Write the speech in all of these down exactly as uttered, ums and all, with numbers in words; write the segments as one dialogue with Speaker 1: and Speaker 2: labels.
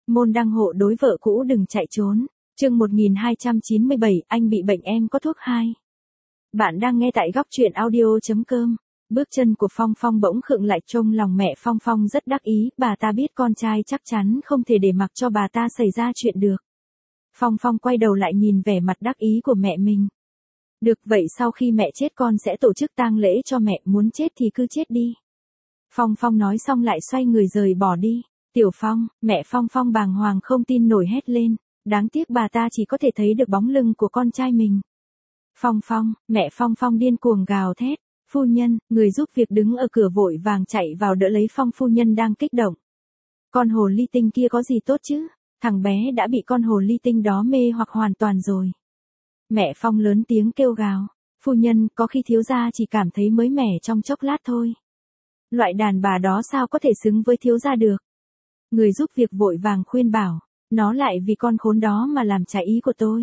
Speaker 1: Môn đăng hộ đối vợ cũ đừng chạy trốn. Chương một nghìn hai trăm chín mươi bảy, anh bị bệnh em có thuốc hay. Bạn đang nghe tại góc truyện audio chấm com. Bước chân của Phong Phong bỗng khựng lại, trông lòng mẹ Phong Phong rất đắc ý, bà ta biết con trai chắc chắn không thể để mặc cho bà ta xảy ra chuyện được. Phong Phong quay đầu lại nhìn vẻ mặt đắc ý của mẹ mình. Được vậy, sau khi mẹ chết con sẽ tổ chức tang lễ cho mẹ, muốn chết thì cứ chết đi. Phong Phong nói xong lại xoay người rời bỏ đi. Tiểu Phong, mẹ Phong Phong bàng hoàng không tin nổi hét lên, đáng tiếc bà ta chỉ có thể thấy được bóng lưng của con trai mình. Phong Phong, mẹ Phong Phong điên cuồng gào thét, phu nhân, người giúp việc đứng ở cửa vội vàng chạy vào đỡ lấy Phong phu nhân đang kích động. Con hồ ly tinh kia có gì tốt chứ, thằng bé đã bị con hồ ly tinh đó mê hoặc hoàn toàn rồi. Mẹ Phong lớn tiếng kêu gào, phu nhân, có khi thiếu gia chỉ cảm thấy mới mẻ trong chốc lát thôi. Loại đàn bà đó sao có thể xứng với thiếu gia được. Người giúp việc vội vàng khuyên bảo, nó lại vì con khốn đó mà làm trái ý của tôi.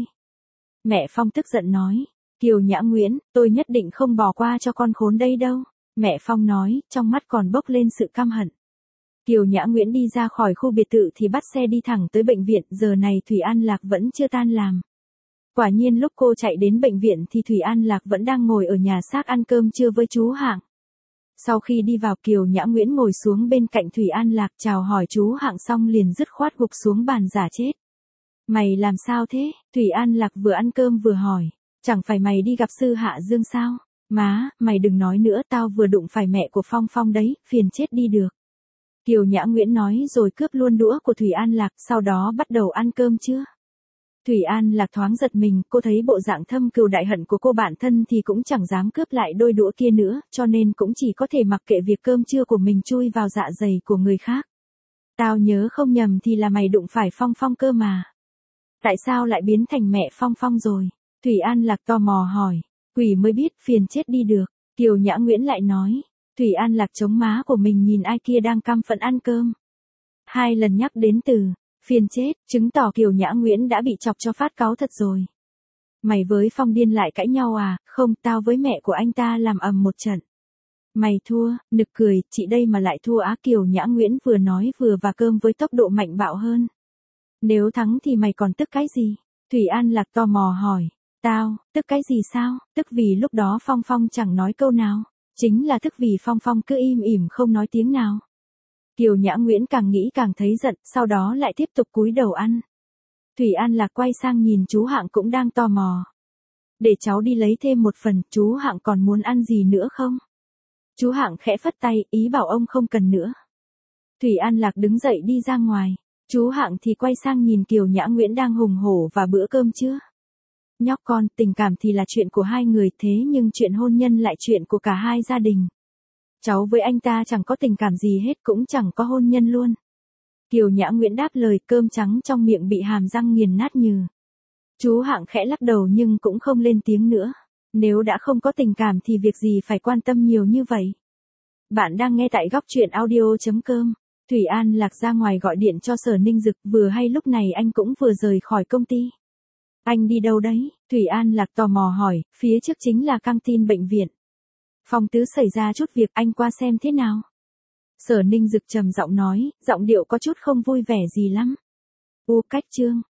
Speaker 1: Mẹ Phong tức giận nói, Kiều Nhã Nguyễn, tôi nhất định không bỏ qua cho con khốn đây đâu. Mẹ Phong nói, trong mắt còn bốc lên sự căm hận. Kiều Nhã Nguyễn đi ra khỏi khu biệt thự thì bắt xe đi thẳng tới bệnh viện, giờ này Thủy An Lạc vẫn chưa tan làm. Quả nhiên lúc cô chạy đến bệnh viện thì Thủy An Lạc vẫn đang ngồi ở nhà xác ăn cơm trưa với chú Hạng. Sau khi đi vào, Kiều Nhã Nguyễn ngồi xuống bên cạnh Thủy An Lạc chào hỏi chú Hạng xong liền dứt khoát gục xuống bàn giả chết. Mày làm sao thế? Thủy An Lạc vừa ăn cơm vừa hỏi. Chẳng phải mày đi gặp sư Hạ Dương sao? Má, mày đừng nói nữa, tao vừa đụng phải mẹ của Phong Phong đấy, phiền chết đi được. Kiều Nhã Nguyễn nói rồi cướp luôn đũa của Thủy An Lạc, sau đó bắt đầu ăn cơm chưa? Thủy An Lạc thoáng giật mình, cô thấy bộ dạng thâm cừu đại hận của cô bạn thân thì cũng chẳng dám cướp lại đôi đũa kia nữa, cho nên cũng chỉ có thể mặc kệ việc cơm trưa của mình chui vào dạ dày của người khác. Tao nhớ không nhầm thì là mày đụng phải Phong Phong cơ mà. Tại sao lại biến thành mẹ Phong Phong rồi? Thủy An Lạc tò mò hỏi. Quỷ mới biết, phiền chết đi được. Kiều Nhã Nguyễn lại nói. Thủy An Lạc chống má của mình nhìn ai kia đang căm phẫn ăn cơm. Hai lần nhắc đến từ phiền chết, chứng tỏ Kiều Nhã Nguyễn đã bị chọc cho phát cáu thật rồi. Mày với Phong điên lại cãi nhau à? Không, tao với mẹ của anh ta làm ầm một trận. Mày thua, nực cười, chị đây mà lại thua á? Kiều Nhã Nguyễn vừa nói vừa vả cơm với tốc độ mạnh bạo hơn. Nếu thắng thì mày còn tức cái gì? Thủy An Lạc tò mò hỏi. Tao, tức cái gì sao? Tức vì lúc đó Phong Phong chẳng nói câu nào. Chính là tức vì Phong Phong cứ im ỉm không nói tiếng nào. Kiều Nhã Nguyễn càng nghĩ càng thấy giận, sau đó lại tiếp tục cúi đầu ăn. Thủy An Lạc quay sang nhìn chú Hạng cũng đang tò mò. Để cháu đi lấy thêm một phần, chú Hạng còn muốn ăn gì nữa không? Chú Hạng khẽ phất tay, ý bảo ông không cần nữa. Thủy An Lạc đứng dậy đi ra ngoài. Chú Hạng thì quay sang nhìn Kiều Nhã Nguyễn đang hùng hổ và bữa cơm chưa? Nhóc con, tình cảm thì là chuyện của hai người, thế nhưng chuyện hôn nhân lại chuyện của cả hai gia đình. Cháu với anh ta chẳng có tình cảm gì hết, cũng chẳng có hôn nhân luôn. Kiều Nhã Nguyễn đáp lời, cơm trắng trong miệng bị hàm răng nghiền nát nhừ. Chú Hạng khẽ lắc đầu nhưng cũng không lên tiếng nữa. Nếu đã không có tình cảm thì việc gì phải quan tâm nhiều như vậy. Bạn đang nghe tại góc truyện audio chấm com. Thủy An Lạc ra ngoài gọi điện cho Sở Ninh Dực, vừa hay lúc này anh cũng vừa rời khỏi công ty. Anh đi đâu đấy? Thủy An Lạc tò mò hỏi, phía trước chính là căng tin bệnh viện. Phong Tứ xảy ra chút việc, anh qua xem thế nào. Sở Ninh Dực trầm giọng nói, giọng điệu có chút không vui vẻ gì lắm. U cách chương,